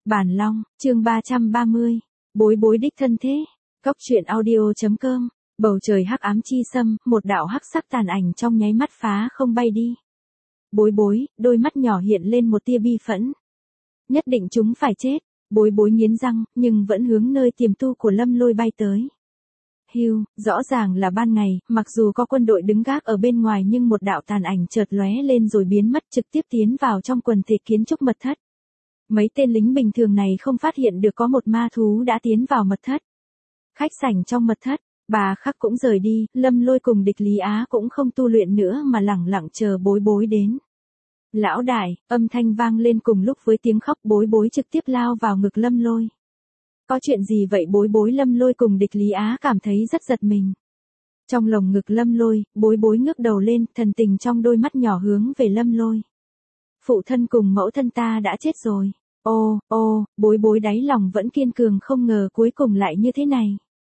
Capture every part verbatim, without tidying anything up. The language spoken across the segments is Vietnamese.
Bản Long, chương ba trăm ba mươi. Bối bối đích thân thế. Cóc truyện audio.com. Bầu trời hắc ám chi xâm, một đạo hắc sắc tàn ảnh trong nháy mắt phá không bay đi. Bối bối, đôi mắt nhỏ hiện lên một tia bi phẫn. Nhất định chúng phải chết. Bối bối nghiến răng, nhưng vẫn hướng nơi tiềm tu của Lâm Lôi bay tới. Hưu, rõ ràng là ban ngày, mặc dù có quân đội đứng gác ở bên ngoài nhưng một đạo tàn ảnh chợt lóe lên rồi biến mất, trực tiếp tiến vào trong quần thể kiến trúc mật thất. Mấy tên lính bình thường này không phát hiện được có một ma thú đã tiến vào mật thất. Khách sảnh trong mật thất, bà Khắc cũng rời đi, Lâm Lôi cùng Địch Lý Á cũng không tu luyện nữa mà lẳng lặng chờ bối bối đến. Lão đại, âm thanh vang lên cùng lúc với tiếng khóc, bối bối trực tiếp lao vào ngực Lâm Lôi. Có chuyện gì vậy? Bối bối Lâm Lôi cùng Địch Lý Á cảm thấy rất giật mình. Trong lồng ngực Lâm Lôi, bối bối ngước đầu lên, thần tình trong đôi mắt nhỏ hướng về Lâm Lôi. Phụ thân cùng mẫu thân ta đã chết rồi. Ô, ô, bối bối đáy lòng vẫn kiên cường, không ngờ cuối cùng lại như thế này.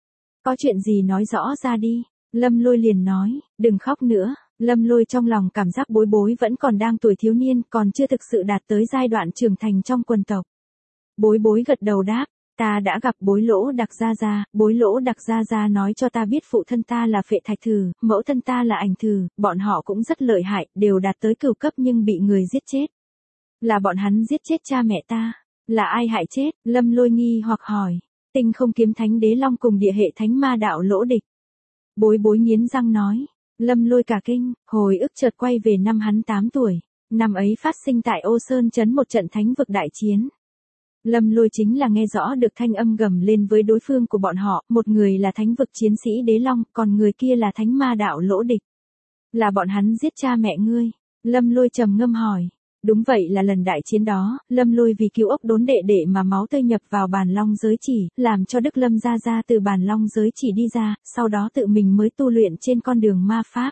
Có chuyện gì nói rõ ra đi. Lâm Lôi liền nói, đừng khóc nữa. Lâm Lôi trong lòng cảm giác bối bối vẫn còn đang tuổi thiếu niên, còn chưa thực sự đạt tới giai đoạn trưởng thành trong quần tộc. Bối bối gật đầu đáp, ta đã gặp Bối Lỗ Đặc Gia Gia, Bối Lỗ Đặc Gia Gia nói cho ta biết phụ thân ta là Phệ Thạch Thử, mẫu thân ta là Ảnh Thử, bọn họ cũng rất lợi hại, đều đạt tới cửu cấp nhưng bị người giết chết. Là bọn hắn giết chết cha mẹ ta. Là ai hại chết? Lâm Lôi nghi hoặc hỏi. Tinh Không Kiếm Thánh Đế Long cùng Địa Hệ Thánh Ma Đạo Lỗ Địch. Bối bối nghiến răng nói. Lâm Lôi cả kinh, hồi ức chợt quay về năm hắn tám tuổi. Năm ấy phát sinh tại Ô Sơn Trấn một trận thánh vực đại chiến. Lâm Lôi chính là nghe rõ được thanh âm gầm lên với đối phương của bọn họ, một người là thánh vực chiến sĩ Đế Long, còn người kia là Thánh Ma Đạo Lỗ Địch. Là bọn hắn giết cha mẹ ngươi. Lâm Lôi trầm ngâm hỏi. Đúng vậy, là lần đại chiến đó, Lâm Lôi vì cứu ốc đốn đệ đệ mà máu tươi nhập vào Bàn Long giới chỉ, làm cho Đức Lâm Gia Gia từ Bàn Long giới chỉ đi ra, sau đó tự mình mới tu luyện trên con đường ma pháp.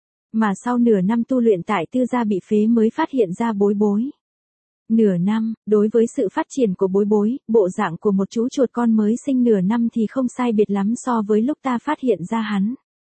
Mà sau nửa năm tu luyện tại Tư Gia bị phế mới phát hiện ra bối bối. Nửa năm, đối với sự phát triển của bối bối, bộ dạng của một chú chuột con mới sinh nửa năm thì không sai biệt lắm so với lúc ta phát hiện ra hắn.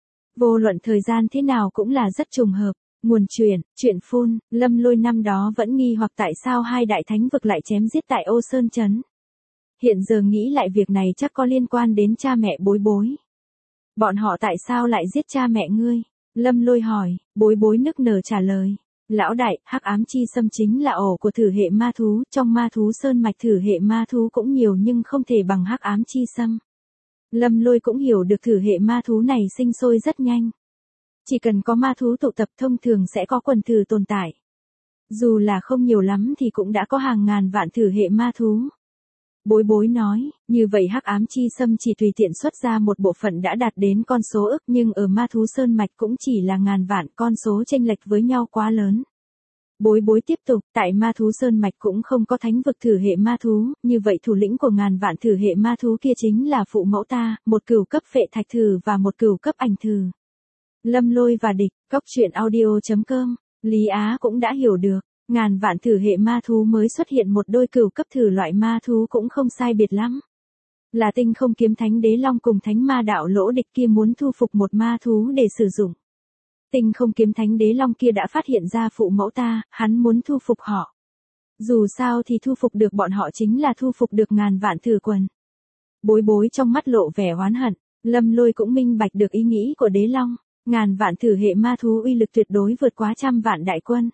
Vô luận thời gian thế nào cũng là rất trùng hợp. Nguồn truyền, chuyện phun, Lâm Lôi năm đó vẫn nghi hoặc tại sao hai đại thánh vực lại chém giết tại Ô Sơn Trấn. Hiện giờ nghĩ lại việc này chắc có liên quan đến cha mẹ bối bối. Bọn họ tại sao lại giết cha mẹ ngươi? Lâm Lôi hỏi, bối bối nức nở trả lời. Lão đại, hắc ám chi xâm chính là ổ của thử hệ ma thú, trong ma thú sơn mạch thử hệ ma thú cũng nhiều nhưng không thể bằng hắc ám chi xâm. Lâm Lôi cũng hiểu được thử hệ ma thú này sinh sôi rất nhanh. Chỉ cần có ma thú tụ tập thông thường sẽ có quần thử tồn tại. Dù là không nhiều lắm thì cũng đã có hàng ngàn vạn thử hệ ma thú. Bối bối nói, như vậy hắc ám chi xâm chỉ tùy tiện xuất ra một bộ phận đã đạt đến con số ức, nhưng ở ma thú sơn mạch cũng chỉ là ngàn vạn, con số chênh lệch với nhau quá lớn. Bối bối tiếp tục, tại ma thú sơn mạch cũng không có thánh vực thử hệ ma thú, như vậy thủ lĩnh của ngàn vạn thử hệ ma thú kia chính là phụ mẫu ta, một cửu cấp Phệ Thạch Thử và một cửu cấp Ảnh Thử. Lâm Lôi và Địch, Cóc truyện audio.com, Lý Á cũng đã hiểu được, ngàn vạn thử hệ ma thú mới xuất hiện một đôi cửu cấp thử loại ma thú cũng không sai biệt lắm. Là Tinh Không Kiếm Thánh Đế Long cùng Thánh Ma Đạo Lỗ Địch kia muốn thu phục một ma thú để sử dụng. Tinh Không Kiếm Thánh Đế Long kia đã phát hiện ra phụ mẫu ta, hắn muốn thu phục họ. Dù sao thì thu phục được bọn họ chính là thu phục được ngàn vạn thử quần. Bối bối trong mắt lộ vẻ oán hận, Lâm Lôi cũng minh bạch được ý nghĩ của Đế Long. Ngàn vạn thử hệ ma thú uy lực tuyệt đối vượt quá trăm vạn đại quân.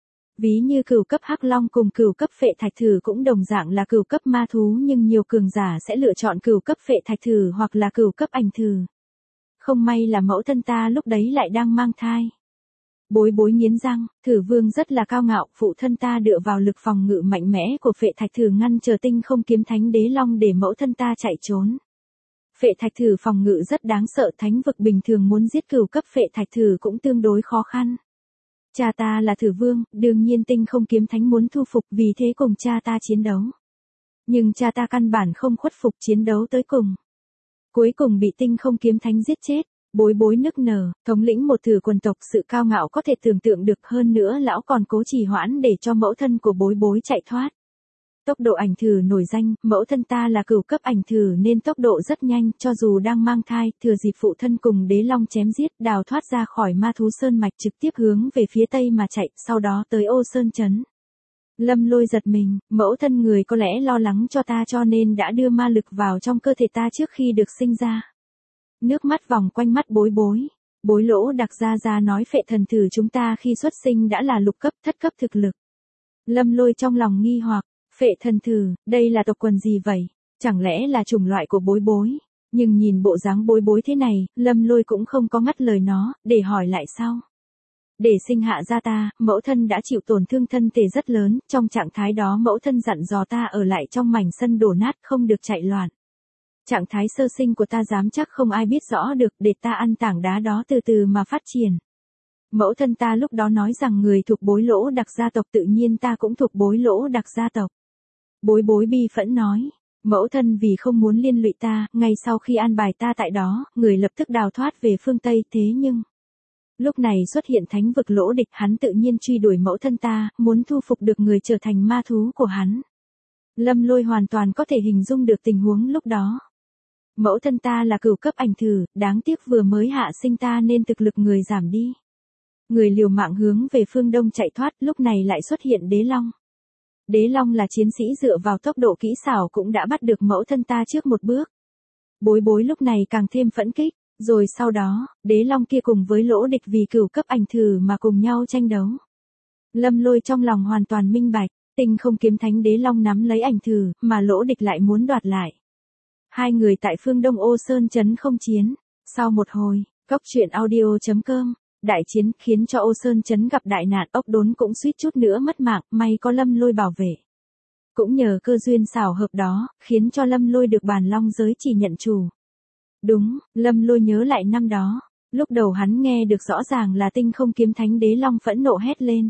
Ví như cửu cấp hắc long cùng cửu cấp Phệ Thạch Thử cũng đồng dạng là cửu cấp ma thú, nhưng nhiều cường giả sẽ lựa chọn cửu cấp Phệ Thạch Thử hoặc là cửu cấp Ảnh Thử. Không may là mẫu thân ta lúc đấy lại đang mang thai. Bối bối nghiến răng, Thử Vương rất là cao ngạo, phụ thân ta dựa vào lực phòng ngự mạnh mẽ của Phệ Thạch Thử ngăn chờ Tinh Không Kiếm Thánh Đế Long để mẫu thân ta chạy trốn. Phệ Thạch Thử phòng ngự rất đáng sợ, thánh vực bình thường muốn giết cửu cấp Phệ Thạch Thử cũng tương đối khó khăn. Cha ta là Thử Vương, đương nhiên Tinh Không Kiếm Thánh muốn thu phục, vì thế cùng cha ta chiến đấu. Nhưng cha ta căn bản không khuất phục, chiến đấu tới cùng. Cuối cùng bị Tinh Không Kiếm Thánh giết chết. Bối bối nức nở, thống lĩnh một thử quần tộc, sự cao ngạo có thể tưởng tượng được, hơn nữa lão còn cố trì hoãn để cho mẫu thân của bối bối chạy thoát. Tốc độ Ảnh Thử nổi danh, mẫu thân ta là cửu cấp Ảnh Thử nên tốc độ rất nhanh, cho dù đang mang thai, thừa dịp phụ thân cùng Đế Long chém giết, đào thoát ra khỏi ma thú sơn mạch trực tiếp hướng về phía tây mà chạy, sau đó tới Ô Sơn Trấn. Lâm Lôi giật mình, mẫu thân người có lẽ lo lắng cho ta cho nên đã đưa ma lực vào trong cơ thể ta trước khi được sinh ra. Nước mắt vòng quanh mắt bối bối. Bối Lỗ Đặc Gia Gia nói phệ thần thử chúng ta khi xuất sinh đã là lục cấp thất cấp thực lực. Lâm Lôi trong lòng nghi hoặc, phệ thần thử, đây là tộc quần gì vậy? Chẳng lẽ là chủng loại của bối bối? Nhưng nhìn bộ dáng bối bối thế này, Lâm Lôi cũng không có ngắt lời nó, để hỏi lại sau. Để sinh hạ ra ta, mẫu thân đã chịu tổn thương thân thể rất lớn, trong trạng thái đó mẫu thân dặn dò ta ở lại trong mảnh sân đổ nát không được chạy loạn. Trạng thái sơ sinh của ta dám chắc không ai biết rõ được để ta ăn tảng đá đó từ từ mà phát triển. Mẫu thân ta lúc đó nói rằng người thuộc Bối Lỗ Đặc gia tộc tự nhiên ta cũng thuộc Bối Lỗ Đặc gia tộc. Bối bối bi phẫn nói, mẫu thân vì không muốn liên lụy ta, ngay sau khi an bài ta tại đó, người lập tức đào thoát về phương Tây thế nhưng... Lúc này xuất hiện thánh vực Lỗ Địch, hắn tự nhiên truy đuổi mẫu thân ta, muốn thu phục được người trở thành ma thú của hắn. Lâm Lôi hoàn toàn có thể hình dung được tình huống lúc đó. Mẫu thân ta là cửu cấp ảnh thử, đáng tiếc vừa mới hạ sinh ta nên thực lực người giảm đi. Người liều mạng hướng về phương đông chạy thoát, lúc này lại xuất hiện Đế Long. Đế Long là chiến sĩ dựa vào tốc độ kỹ xảo cũng đã bắt được mẫu thân ta trước một bước. Bối bối lúc này càng thêm phẫn kích, rồi sau đó, Đế Long kia cùng với Lỗ Địch vì cửu cấp ảnh thử mà cùng nhau tranh đấu. Lâm Lôi trong lòng hoàn toàn minh bạch, Tinh Không Kiếm Thánh Đế Long nắm lấy ảnh thử, mà Lỗ Địch lại muốn đoạt lại. Hai người tại phương Đông Ô Sơn Trấn không chiến. Sau một hồi, cốc truyện audio chấm com, đại chiến khiến cho Ô Sơn Trấn gặp đại nạn, ốc đốn cũng suýt chút nữa mất mạng, may có Lâm Lôi bảo vệ. Cũng nhờ cơ duyên xảo hợp đó, khiến cho Lâm Lôi được bàn long giới chỉ nhận chủ. Đúng, Lâm Lôi nhớ lại năm đó, lúc đầu hắn nghe được rõ ràng là Tinh Không Kiếm Thánh Đế Long phẫn nộ hét lên.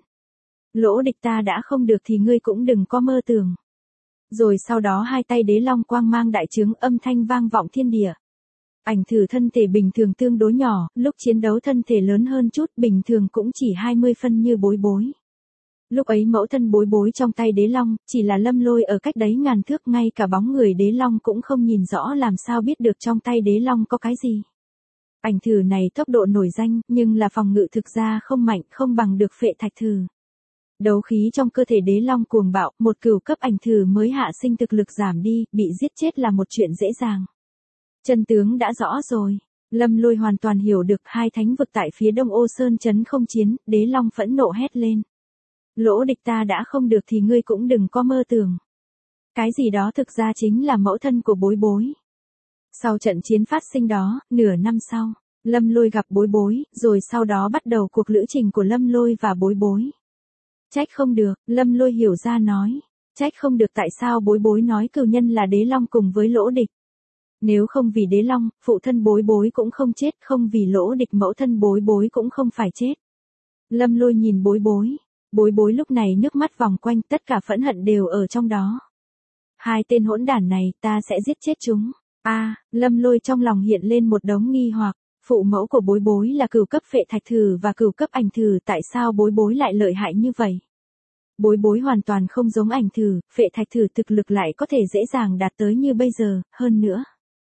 Lỗ Địch ta đã không được thì ngươi cũng đừng có mơ tưởng. Rồi sau đó hai tay Đế Long quang mang đại trướng, âm thanh vang vọng thiên địa. Ảnh thử thân thể bình thường tương đối nhỏ, lúc chiến đấu thân thể lớn hơn chút, bình thường cũng chỉ hai mươi phân như bối bối. Lúc ấy mẫu thân bối bối trong tay Đế Long, chỉ là Lâm Lôi ở cách đấy ngàn thước, ngay cả bóng người Đế Long cũng không nhìn rõ, làm sao biết được trong tay Đế Long có cái gì. Ảnh thử này tốc độ nổi danh, nhưng là phòng ngự thực ra không mạnh, không bằng được phệ thạch thử. Đấu khí trong cơ thể Đế Long cuồng bạo, một cửu cấp ảnh thử mới hạ sinh thực lực giảm đi, bị giết chết là một chuyện dễ dàng. Chân tướng đã rõ rồi. Lâm Lôi hoàn toàn hiểu được hai thánh vực tại phía Đông Ô Sơn Trấn không chiến, Đế Long phẫn nộ hét lên. Lỗ Địch ta đã không được thì ngươi cũng đừng có mơ tưởng. Cái gì đó thực ra chính là mẫu thân của bối bối. Sau trận chiến phát sinh đó, nửa năm sau, Lâm Lôi gặp bối bối, rồi sau đó bắt đầu cuộc lữ trình của Lâm Lôi và bối bối. Trách không được, Lâm Lôi hiểu ra nói. Trách không được tại sao bối bối nói cửu nhân là Đế Long cùng với Lỗ Địch. Nếu không vì Đế Long, phụ thân bối bối cũng không chết, không vì Lỗ Địch mẫu thân bối bối cũng không phải chết. Lâm Lôi nhìn bối bối. Bối bối lúc này nước mắt vòng quanh, tất cả phẫn hận đều ở trong đó. Hai tên hỗn đản này, ta sẽ giết chết chúng. A, à, Lâm Lôi trong lòng hiện lên một đống nghi hoặc, phụ mẫu của bối bối là cửu cấp phệ thạch thử và cửu cấp ảnh thử, tại sao bối bối lại lợi hại như vậy? Bối bối hoàn toàn không giống ảnh thử, phệ thạch thử thực lực lại có thể dễ dàng đạt tới như bây giờ, hơn nữa.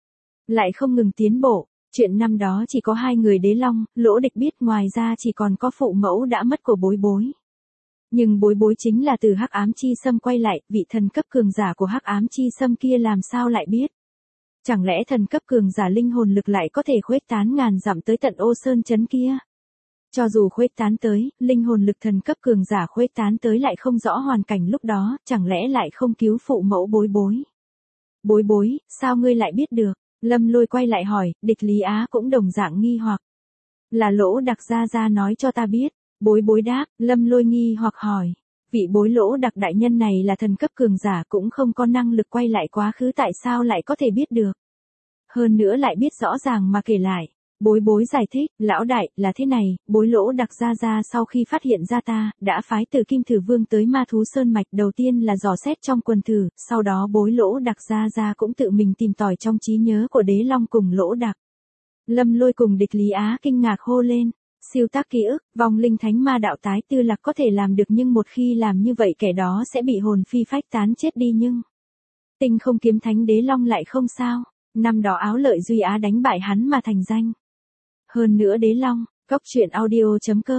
Lại không ngừng tiến bộ, chuyện năm đó chỉ có hai người Đế Long, Lỗ Địch biết, ngoài ra chỉ còn có phụ mẫu đã mất của bối bối. Nhưng bối bối chính là từ Hắc Ám Chi Sâm quay lại, vị thần cấp cường giả của Hắc Ám Chi Sâm kia làm sao lại biết? Chẳng lẽ thần cấp cường giả linh hồn lực lại có thể khuếch tán ngàn dặm tới tận Ô Sơn Trấn kia? Cho dù khuếch tán tới, linh hồn lực thần cấp cường giả khuếch tán tới lại không rõ hoàn cảnh lúc đó, chẳng lẽ lại không cứu phụ mẫu bối bối? Bối bối, sao ngươi lại biết được? Lâm Lôi quay lại hỏi, địch Lý Á cũng đồng dạng nghi hoặc. Là Lỗ Đặc Gia Gia nói cho ta biết. Bối bối đáp, Lâm Lôi nghi hoặc hỏi. Vị bối Lỗ Đặc đại nhân này là thần cấp cường giả cũng không có năng lực quay lại quá khứ, tại sao lại có thể biết được? Hơn nữa lại biết rõ ràng mà kể lại. Bối bối giải thích, lão đại, là thế này, bối Lỗ Đặc Gia Gia sau khi phát hiện ra ta, đã phái từ Kim Thử Vương tới Ma Thú Sơn Mạch, đầu tiên là dò xét trong quần thử, sau đó bối Lỗ Đặc Gia Gia cũng tự mình tìm tòi trong trí nhớ của Đế Long cùng Lỗ Đặc. Lâm Lôi cùng địch Lý Á kinh ngạc hô lên. Siêu tác ký ức, vong linh thánh ma đạo tái tư lạc có thể làm được, nhưng một khi làm như vậy kẻ đó sẽ bị hồn phi phách tán chết đi, nhưng Tinh Không Kiếm Thánh Đế Long lại không sao. Năm đó Áo Lợi Duy Á đánh bại hắn mà thành danh. Hơn nữa Đế Long, cốc truyện audio chấm com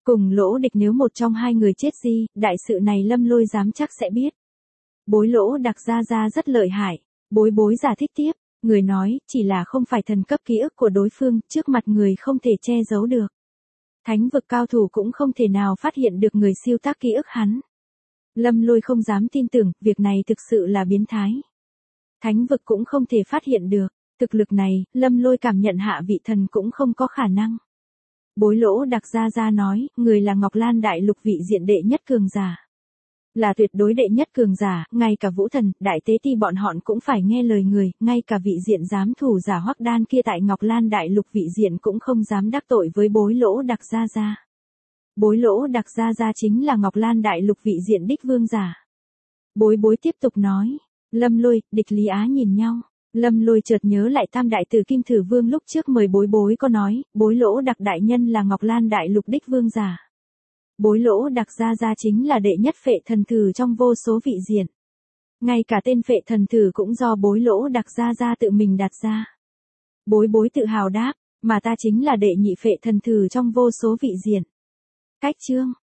Cùng Lỗ Địch nếu một trong hai người chết đi, đại sự này Lâm Lôi dám chắc sẽ biết. Bối Lỗ Đặc gia gia rất lợi hại, bối bối giải thích tiếp, người nói, chỉ là không phải thần cấp ký ức của đối phương, trước mặt người không thể che giấu được. Thánh vực cao thủ cũng không thể nào phát hiện được người siêu tác ký ức hắn. Lâm Lôi không dám tin tưởng, việc này thực sự là biến thái. Thánh vực cũng không thể phát hiện được, thực lực này, Lâm Lôi cảm nhận hạ vị thần cũng không có khả năng. Bối Lỗ Đặc gia gia nói, người là Ngọc Lan đại lục vị diện đệ nhất cường giả. Là tuyệt đối đệ nhất cường giả, ngay cả Vũ Thần, Đại Tế Ti bọn họ cũng phải nghe lời người, ngay cả vị diện giám thủ giả Hoắc Đan kia tại Ngọc Lan đại lục vị diện cũng không dám đắc tội với Bối Lỗ Đặc gia gia. Bối Lỗ Đặc gia gia chính là Ngọc Lan đại lục vị diện đích vương giả. Bối bối tiếp tục nói, Lâm Lôi, Địch Lý Á nhìn nhau. Lâm Lôi chợt nhớ lại tam đại tử Kim Thử Vương lúc trước mời bối bối có nói, Bối Lỗ Đặc đại nhân là Ngọc Lan đại lục đích vương giả. Bối Lỗ Đặc gia gia chính là đệ nhất phệ thần thử trong vô số vị diện. Ngay cả tên phệ thần thử cũng do Bối Lỗ Đặc gia gia tự mình đặt ra. Bối bối tự hào đáp, mà ta chính là đệ nhị phệ thần thử trong vô số vị diện. Cách chương